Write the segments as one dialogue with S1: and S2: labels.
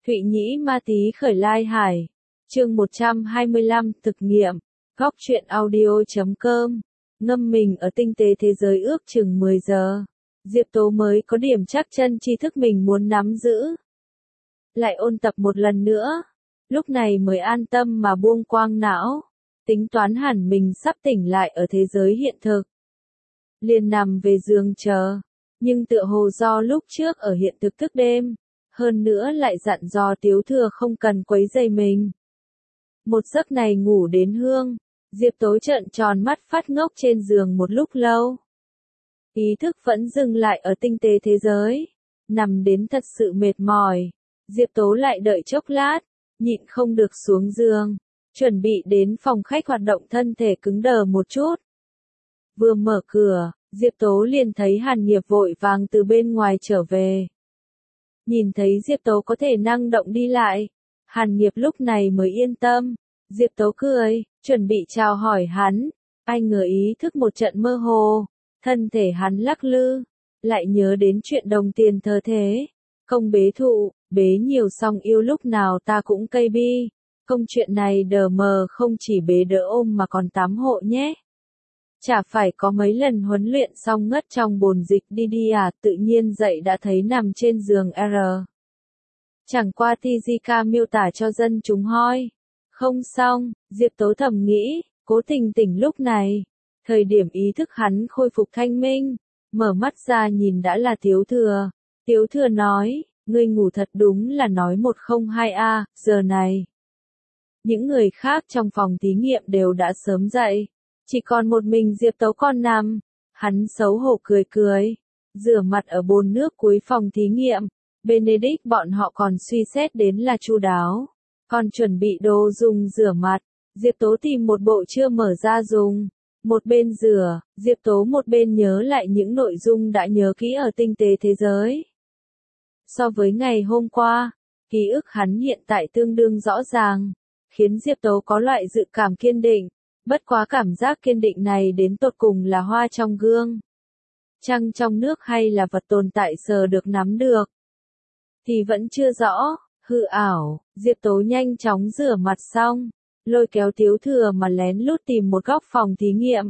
S1: Thụy Nhĩ Ma Tý khởi lai hải. Chương 125 thực nghiệm. Góc truyện audio.com. Ngâm mình ở tinh tế thế giới ước chừng 10 giờ. Diệp Tố mới có điểm chắc chân tri thức mình muốn nắm giữ. Lại ôn tập một lần nữa. Lúc này mới an tâm mà buông quang não. Tính toán hẳn mình sắp tỉnh lại ở thế giới hiện thực. Liền nằm về giường chờ. Nhưng tựa hồ do lúc trước ở hiện thực thức đêm. Hơn nữa lại dặn dò Tiếu Thừa không cần quấy rầy mình. Một giấc này ngủ đến hương. Diệp Tố trợn tròn mắt phát ngốc trên giường một lúc lâu. Ý thức vẫn dừng lại ở tinh tế thế giới. Nằm đến thật sự mệt mỏi. Diệp Tố lại đợi chốc lát. Nhịn không được xuống giường. Chuẩn bị đến phòng khách hoạt động thân thể cứng đờ một chút. Vừa mở cửa, Diệp Tố liền thấy Hàn Nghiệp vội vàng từ bên ngoài trở về. Nhìn thấy Diệp Tố có thể năng động đi lại. Hàn Nghiệp lúc này mới yên tâm. Diệp Tố cười, chuẩn bị chào hỏi hắn. Anh ngờ ý thức một trận mơ hồ. Thân thể hắn lắc lư. Lại nhớ đến chuyện đồng tiền thờ thế. Công bế thụ, bế nhiều xong yêu lúc nào ta cũng cây bi. Công chuyện này đờ mờ không chỉ bế đỡ ôm mà còn tắm hộ nhé. Chả phải có mấy lần huấn luyện xong ngất trong bồn dịch đi à, tự nhiên dậy đã thấy nằm trên giường R. Chẳng qua Tizika miêu tả cho dân chúng hoi. Không xong, Diệp Tố thầm nghĩ, cố tình tỉnh lúc này. Thời điểm ý thức hắn khôi phục thanh minh, mở mắt ra nhìn đã là Tiếu Thừa. Tiếu Thừa nói, ngươi ngủ thật đúng là nói 102A, giờ này. Những người khác trong phòng thí nghiệm đều đã sớm dậy. Chỉ còn một mình Diệp Tố còn nằm. Hắn xấu hổ cười cười. Rửa mặt ở bồn nước cuối phòng thí nghiệm. Benedict bọn họ còn suy xét đến là chu đáo. Còn chuẩn bị đồ dùng rửa mặt. Diệp Tố tìm một bộ chưa mở ra dùng. Một bên rửa, Diệp Tố một bên nhớ lại những nội dung đã nhớ kỹ ở tinh tế thế giới. So với ngày hôm qua, ký ức hắn hiện tại tương đương rõ ràng. Khiến Diệp Tố có loại dự cảm kiên định. Bất quá cảm giác kiên định này đến tột cùng là hoa trong gương. Trăng trong nước hay là vật tồn tại sờ được nắm được. Thì vẫn chưa rõ, hư ảo, Diệp Tố nhanh chóng rửa mặt xong. Lôi kéo Tiếu Thừa mà lén lút tìm một góc phòng thí nghiệm.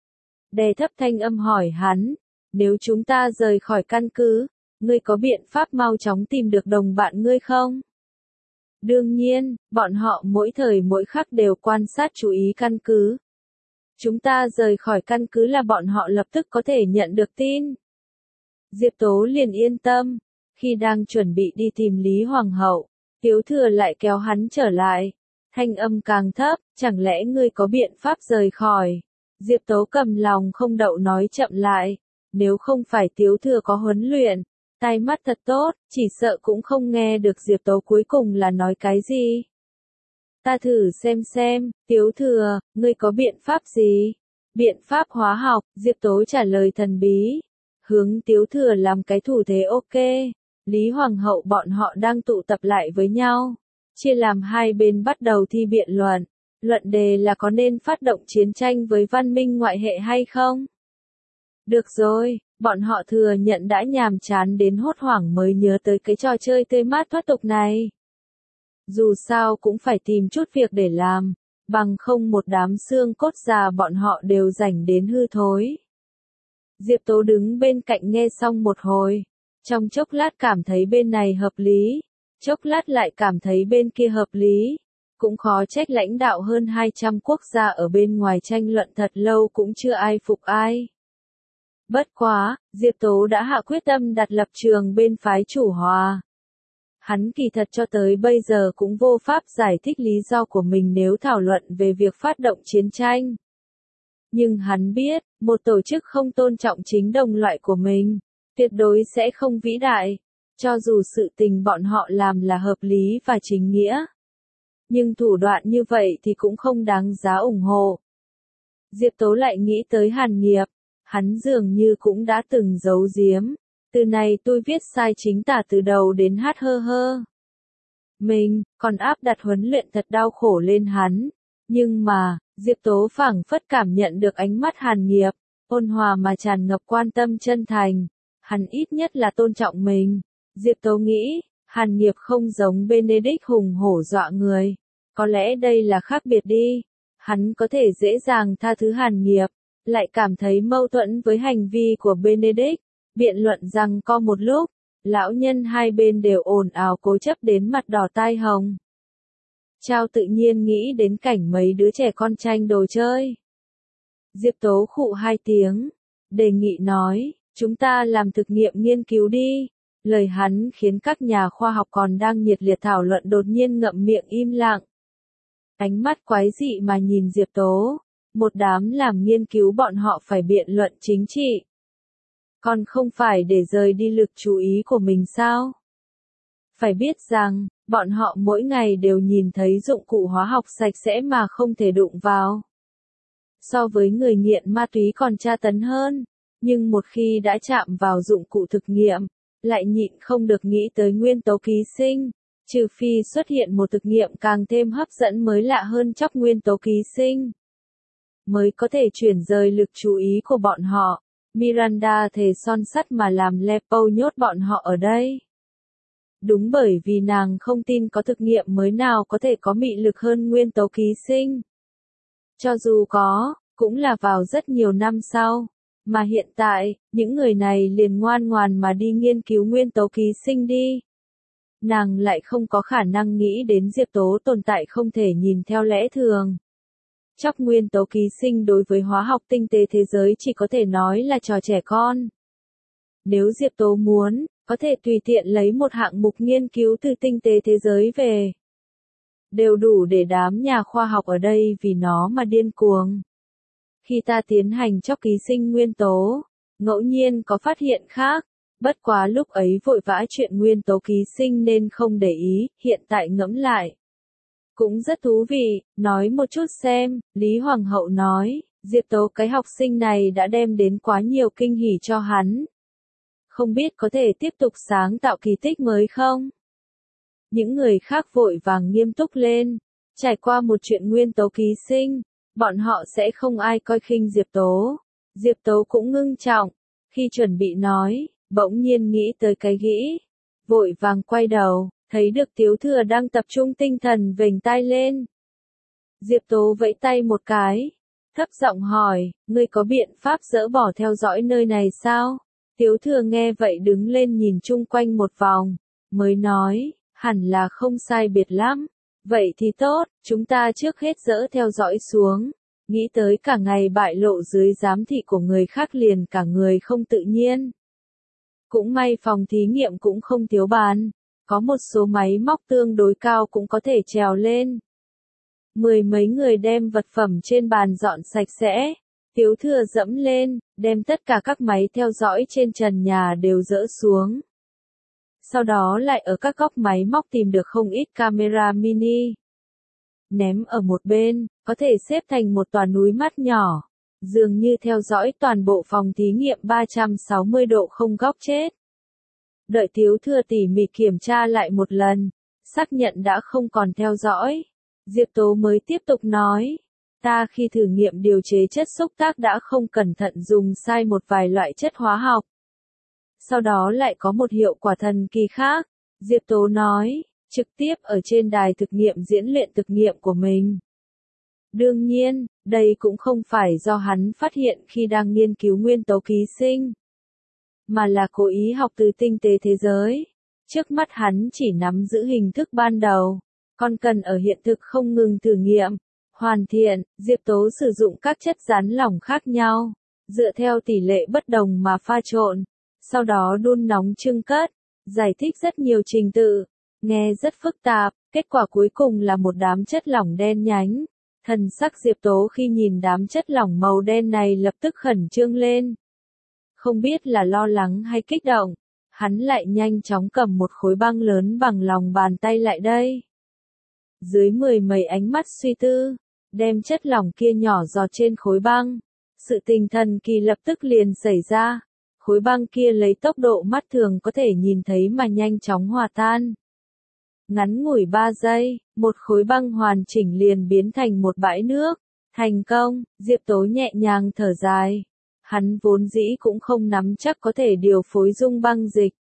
S1: Đè thấp thanh âm hỏi hắn, nếu chúng ta rời khỏi căn cứ, ngươi có biện pháp mau chóng tìm được đồng bạn ngươi không? Đương nhiên, bọn họ mỗi thời mỗi khắc đều quan sát chú ý căn cứ. Chúng ta rời khỏi căn cứ là bọn họ lập tức có thể nhận được tin. Diệp Tố liền yên tâm. Khi đang chuẩn bị đi tìm Lý Hoàng hậu, Tiếu Thừa lại kéo hắn trở lại. Thanh âm càng thấp, chẳng lẽ ngươi có biện pháp rời khỏi? Diệp Tố cầm lòng không đậu nói chậm lại. Nếu không phải Tiếu Thừa có huấn luyện, tai mắt thật tốt, chỉ sợ cũng không nghe được Diệp Tố cuối cùng là nói cái gì. Ta thử xem, Tiếu Thừa, ngươi có biện pháp gì? Biện pháp hóa học, Diệp Tố trả lời thần bí. Hướng Tiếu Thừa làm cái thủ thế ok. Lý Hoàng hậu bọn họ đang tụ tập lại với nhau. Chia làm hai bên bắt đầu thi biện luận. Luận đề là có nên phát động chiến tranh với văn minh ngoại hệ hay không? Được rồi, bọn họ thừa nhận đã nhàm chán đến hốt hoảng mới nhớ tới cái trò chơi tươi mát thoát tục này. Dù sao cũng phải tìm chút việc để làm, bằng không một đám xương cốt già bọn họ đều rảnh đến hư thối. Diệp Tố đứng bên cạnh nghe xong một hồi, trong chốc lát cảm thấy bên này hợp lý, chốc lát lại cảm thấy bên kia hợp lý. Cũng khó trách lãnh đạo hơn 200 quốc gia ở bên ngoài tranh luận thật lâu cũng chưa ai phục ai. Bất quá, Diệp Tố đã hạ quyết tâm đặt lập trường bên phái chủ hòa. Hắn kỳ thật cho tới bây giờ cũng vô pháp giải thích lý do của mình nếu thảo luận về việc phát động chiến tranh. Nhưng hắn biết, một tổ chức không tôn trọng chính đồng loại của mình, tuyệt đối sẽ không vĩ đại, cho dù sự tình bọn họ làm là hợp lý và chính nghĩa. Nhưng thủ đoạn như vậy thì cũng không đáng giá ủng hộ. Diệp Tố lại nghĩ tới Hàn Nghiệp, hắn dường như cũng đã từng giấu giếm. Từ này tôi viết sai chính tả từ đầu đến hát hơ hơ. Mình, còn áp đặt huấn luyện thật đau khổ lên hắn. Nhưng mà, Diệp Tố phảng phất cảm nhận được ánh mắt Hàn Nghiệp, ôn hòa mà tràn ngập quan tâm chân thành. Hắn ít nhất là tôn trọng mình. Diệp Tố nghĩ, Hàn Nghiệp không giống Benedict hùng hổ dọa người. Có lẽ đây là khác biệt đi. Hắn có thể dễ dàng tha thứ Hàn Nghiệp, lại cảm thấy mâu thuẫn với hành vi của Benedict, biện luận rằng có một lúc, lão nhân hai bên đều ồn ào cố chấp đến mặt đỏ tai hồng. Trao tự nhiên nghĩ đến cảnh mấy đứa trẻ con tranh đồ chơi. Diệp Tố khụ hai tiếng, đề nghị nói, chúng ta làm thực nghiệm nghiên cứu đi. Lời hắn khiến các nhà khoa học còn đang nhiệt liệt thảo luận đột nhiên ngậm miệng im lặng. Ánh mắt quái dị mà nhìn Diệp Tố, một đám làm nghiên cứu bọn họ phải biện luận chính trị. Còn không phải để rời đi lực chú ý của mình sao? Phải biết rằng, bọn họ mỗi ngày đều nhìn thấy dụng cụ hóa học sạch sẽ mà không thể đụng vào. So với người nghiện ma túy còn tra tấn hơn, nhưng một khi đã chạm vào dụng cụ thực nghiệm, lại nhịn không được nghĩ tới nguyên tố ký sinh, trừ phi xuất hiện một thực nghiệm càng thêm hấp dẫn mới lạ hơn chóc nguyên tố ký sinh, mới có thể chuyển rời lực chú ý của bọn họ. Miranda thề son sắt mà làm Lepo nhốt bọn họ ở đây. Đúng bởi vì nàng không tin có thực nghiệm mới nào có thể có mị lực hơn nguyên tố ký sinh. Cho dù có, cũng là vào rất nhiều năm sau. Mà hiện tại, những người này liền ngoan ngoàn mà đi nghiên cứu nguyên tố ký sinh đi. Nàng lại không có khả năng nghĩ đến Diệp Tố tồn tại không thể nhìn theo lẽ thường. Chóc nguyên tố ký sinh đối với hóa học tinh tế thế giới chỉ có thể nói là trò trẻ con. Nếu Diệp Tố muốn, có thể tùy tiện lấy một hạng mục nghiên cứu từ tinh tế thế giới về. Đều đủ để đám nhà khoa học ở đây vì nó mà điên cuồng. Khi ta tiến hành chóc ký sinh nguyên tố, ngẫu nhiên có phát hiện khác, bất quá lúc ấy vội vã chuyện nguyên tố ký sinh nên không để ý, hiện tại ngẫm lại. Cũng rất thú vị, nói một chút xem, Lý Hoàng hậu nói, Diệp Tố cái học sinh này đã đem đến quá nhiều kinh hỉ cho hắn. Không biết có thể tiếp tục sáng tạo kỳ tích mới không? Những người khác vội vàng nghiêm túc lên, trải qua một chuyện nguyên tố ký sinh, bọn họ sẽ không ai coi khinh Diệp Tố. Diệp Tố cũng ngưng trọng, khi chuẩn bị nói, bỗng nhiên nghĩ tới cái nghĩ, vội vàng quay đầu, thấy được Tiếu Thừa đang tập trung tinh thần vểnh tai lên. Diệp Tố vẫy tay một cái, thấp giọng hỏi, ngươi có biện pháp dỡ bỏ theo dõi nơi này sao? Tiếu Thừa nghe vậy đứng lên nhìn chung quanh một vòng, mới nói, hẳn là không sai biệt lắm. Vậy thì tốt, chúng ta trước hết dỡ theo dõi xuống. Nghĩ tới cả ngày bại lộ dưới giám thị của người khác liền cả người không tự nhiên. Cũng may phòng thí nghiệm cũng không thiếu bàn. Có một số máy móc tương đối cao cũng có thể trèo lên. Mười mấy người đem vật phẩm trên bàn dọn sạch sẽ. Tiếu Thừa dẫm lên, đem tất cả các máy theo dõi trên trần nhà đều dỡ xuống. Sau đó lại ở các góc máy móc tìm được không ít camera mini. Ném ở một bên, có thể xếp thành một tòa núi mắt nhỏ. Dường như theo dõi toàn bộ phòng thí nghiệm 360 độ không góc chết. Đợi Tiếu Thừa tỉ mỉ kiểm tra lại một lần, xác nhận đã không còn theo dõi. Diệp Tố mới tiếp tục nói, ta khi thử nghiệm điều chế chất xúc tác đã không cẩn thận dùng sai một vài loại chất hóa học. Sau đó lại có một hiệu quả thần kỳ khác, Diệp Tố nói, trực tiếp ở trên đài thực nghiệm diễn luyện thực nghiệm của mình. Đương nhiên, đây cũng không phải do hắn phát hiện khi đang nghiên cứu nguyên tố ký sinh, mà là cố ý học từ tinh tế thế giới. Trước mắt hắn chỉ nắm giữ hình thức ban đầu, còn cần ở hiện thực không ngừng thử nghiệm, hoàn thiện. Diệp Tố sử dụng các chất rắn lỏng khác nhau, dựa theo tỷ lệ bất đồng mà pha trộn, sau đó đun nóng chưng cất, giải thích rất nhiều trình tự, nghe rất phức tạp, kết quả cuối cùng là một đám chất lỏng đen nhánh. Thần sắc Diệp Tố khi nhìn đám chất lỏng màu đen này lập tức khẩn trương lên. Không biết là lo lắng hay kích động, hắn lại nhanh chóng cầm một khối băng lớn bằng lòng bàn tay lại đây. Dưới mười mấy ánh mắt suy tư, đem chất lỏng kia nhỏ giọt trên khối băng. Sự tình thần kỳ lập tức liền xảy ra. Khối băng kia lấy tốc độ mắt thường có thể nhìn thấy mà nhanh chóng hòa tan. Ngắn ngủi 3 giây, một khối băng hoàn chỉnh liền biến thành một bãi nước. Thành công, Diệp Tố nhẹ nhàng thở dài. Hắn vốn dĩ cũng không nắm chắc có thể điều phối dung băng dịch.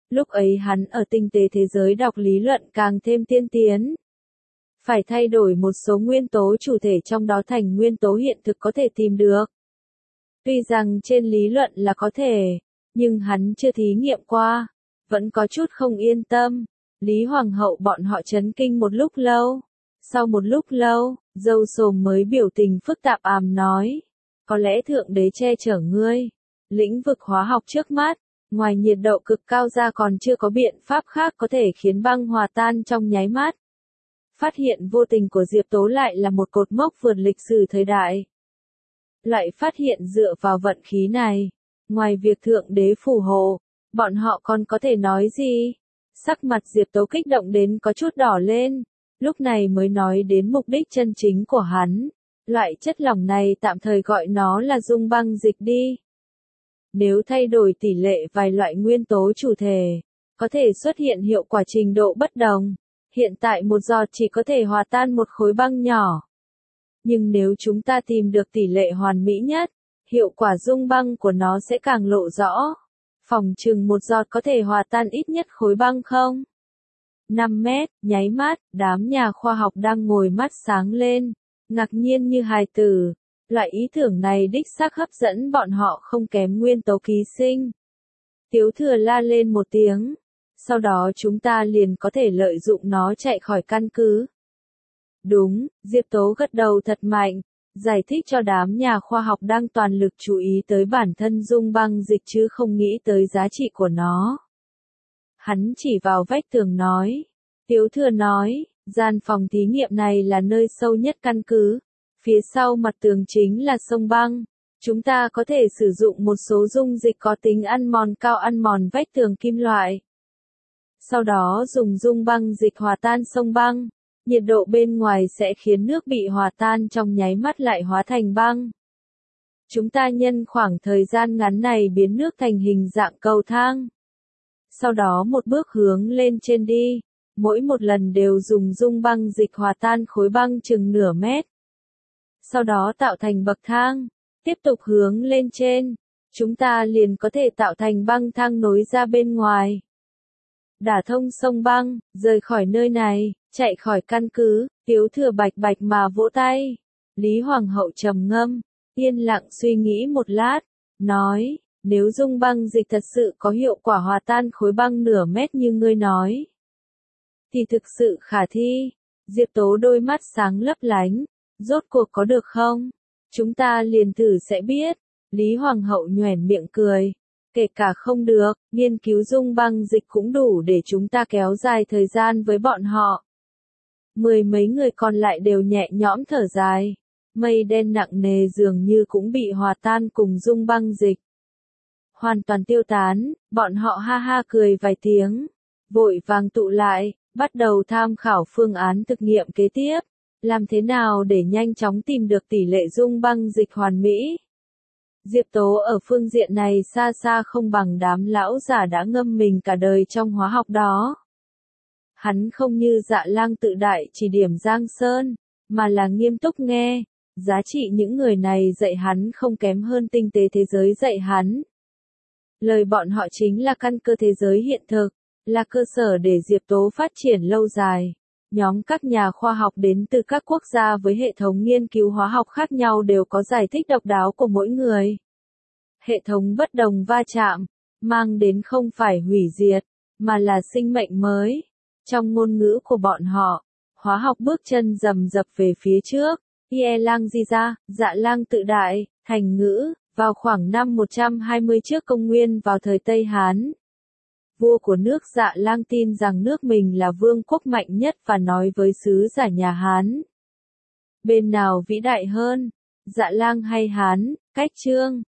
S1: Lúc ấy hắn ở tinh tế thế giới đọc lý luận càng thêm tiên tiến. Phải thay đổi một số nguyên tố chủ thể trong đó thành nguyên tố hiện thực có thể tìm được. Tuy rằng trên lý luận là có thể, nhưng hắn chưa thí nghiệm qua, vẫn có chút không yên tâm. Lý Hoàng hậu bọn họ chấn kinh một lúc lâu. Sau một lúc lâu, dâu xồm mới biểu tình phức tạp nói. Có lẽ Thượng Đế che chở ngươi. Lĩnh vực hóa học trước mắt, ngoài nhiệt độ cực cao ra còn chưa có biện pháp khác có thể khiến băng hòa tan trong nháy mắt. Phát hiện vô tình của Diệp Tố lại là một cột mốc vượt lịch sử thời đại. Loại phát hiện dựa vào vận khí này, ngoài việc Thượng Đế phù hộ, bọn họ còn có thể nói gì? Sắc mặt Diệp Tố kích động đến có chút đỏ lên, lúc này mới nói đến mục đích chân chính của hắn. Loại chất lỏng này tạm thời gọi nó là dung băng dịch đi. Nếu thay đổi tỷ lệ vài loại nguyên tố chủ thể, có thể xuất hiện hiệu quả trình độ bất đồng. Hiện tại một giọt chỉ có thể hòa tan một khối băng nhỏ. Nhưng nếu chúng ta tìm được tỷ lệ hoàn mỹ nhất, hiệu quả dung băng của nó sẽ càng lộ rõ. Phỏng chừng một giọt có thể hòa tan ít nhất khối băng không? 5 mét, nháy mắt, đám nhà khoa học đang ngồi mắt sáng lên, ngạc nhiên như hài tử. Loại ý tưởng này đích xác hấp dẫn bọn họ không kém nguyên tố ký sinh. Tiếu Thừa la lên một tiếng. Sau đó chúng ta liền có thể lợi dụng nó chạy khỏi căn cứ. Đúng, Diệp Tố gật đầu thật mạnh, giải thích cho đám nhà khoa học đang toàn lực chú ý tới bản thân dung băng dịch chứ không nghĩ tới giá trị của nó. Hắn chỉ vào vách tường nói. Tiếu Thừa nói, gian phòng thí nghiệm này là nơi sâu nhất căn cứ. Phía sau mặt tường chính là sông băng. Chúng ta có thể sử dụng một số dung dịch có tính ăn mòn cao ăn mòn vách tường kim loại. Sau đó dùng dung băng dịch hòa tan sông băng. Nhiệt độ bên ngoài sẽ khiến nước bị hòa tan trong nháy mắt lại hóa thành băng. Chúng ta nhân khoảng thời gian ngắn này biến nước thành hình dạng cầu thang. Sau đó một bước hướng lên trên đi. Mỗi một lần đều dùng dung băng dịch hòa tan khối băng chừng nửa mét. Sau đó tạo thành bậc thang. Tiếp tục hướng lên trên. Chúng ta liền có thể tạo thành băng thang nối ra bên ngoài. Đả thông sông băng, rời khỏi nơi này, chạy khỏi căn cứ. Tiếu Thừa bạch bạch mà vỗ tay. Lý Hoàng hậu trầm ngâm, yên lặng suy nghĩ một lát, nói, nếu dung băng dịch thật sự có hiệu quả hòa tan khối băng nửa mét như ngươi nói, thì thực sự khả thi. Diệp Tố đôi mắt sáng lấp lánh, rốt cuộc có được không? Chúng ta liền thử sẽ biết. Lý Hoàng hậu nhoẻn miệng cười. Kể cả không được, nghiên cứu dung băng dịch cũng đủ để chúng ta kéo dài thời gian với bọn họ. Mười mấy người còn lại đều nhẹ nhõm thở dài. Mây đen nặng nề dường như cũng bị hòa tan cùng dung băng dịch. Hoàn toàn tiêu tán, bọn họ ha ha cười vài tiếng. Vội vàng tụ lại, bắt đầu tham khảo phương án thực nghiệm kế tiếp. Làm thế nào để nhanh chóng tìm được tỷ lệ dung băng dịch hoàn mỹ? Diệp Tố ở phương diện này xa xa không bằng đám lão giả đã ngâm mình cả đời trong hóa học đó. Hắn không như Dạ Lang tự đại chỉ điểm Giang Sơn, mà là nghiêm túc nghe. Giá trị những người này dạy hắn không kém hơn tinh tế thế giới dạy hắn. Lời bọn họ chính là căn cơ thế giới hiện thực, là cơ sở để Diệp Tố phát triển lâu dài. Nhóm các nhà khoa học đến từ các quốc gia với hệ thống nghiên cứu hóa học khác nhau đều có giải thích độc đáo của mỗi người. Hệ thống bất đồng va chạm, mang đến không phải hủy diệt, mà là sinh mệnh mới. Trong ngôn ngữ của bọn họ, hóa học bước chân rầm rập về phía trước. Ye Lang Di Ra, Dạ Lang tự đại, thành ngữ, vào khoảng năm 120 trước công nguyên vào thời Tây Hán. Vua của nước Dạ Lang tin rằng nước mình là vương quốc mạnh nhất và nói với sứ giả nhà Hán. Bên nào vĩ đại hơn, Dạ Lang hay Hán? Cách chương